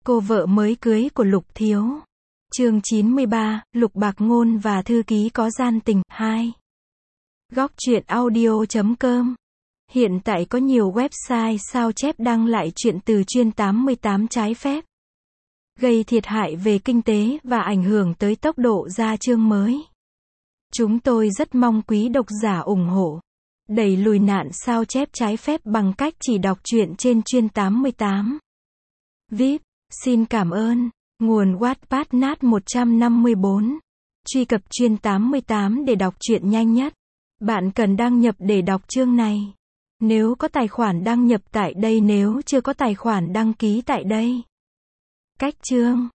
Cô vợ mới cưới của Lục Thiếu. Chương 93, Lục Bạc Ngôn và thư ký có gian tình. 2. Góc truyện audio.com. Hiện tại có nhiều website sao chép đăng lại chuyện từ chuyên 88 trái phép, gây thiệt hại về kinh tế và ảnh hưởng tới tốc độ ra chương mới. Chúng tôi rất mong quý độc giả ủng hộ, đẩy lùi nạn sao chép trái phép bằng cách chỉ đọc truyện trên chuyên 88. VIP, xin cảm ơn. Nguồn Wattpad nat 154. Truy cập chuyên 88 để đọc truyện nhanh nhất. Bạn cần đăng nhập để đọc chương này. Nếu có tài khoản đăng nhập tại đây, nếu chưa có tài khoản đăng ký tại đây. Cách chương.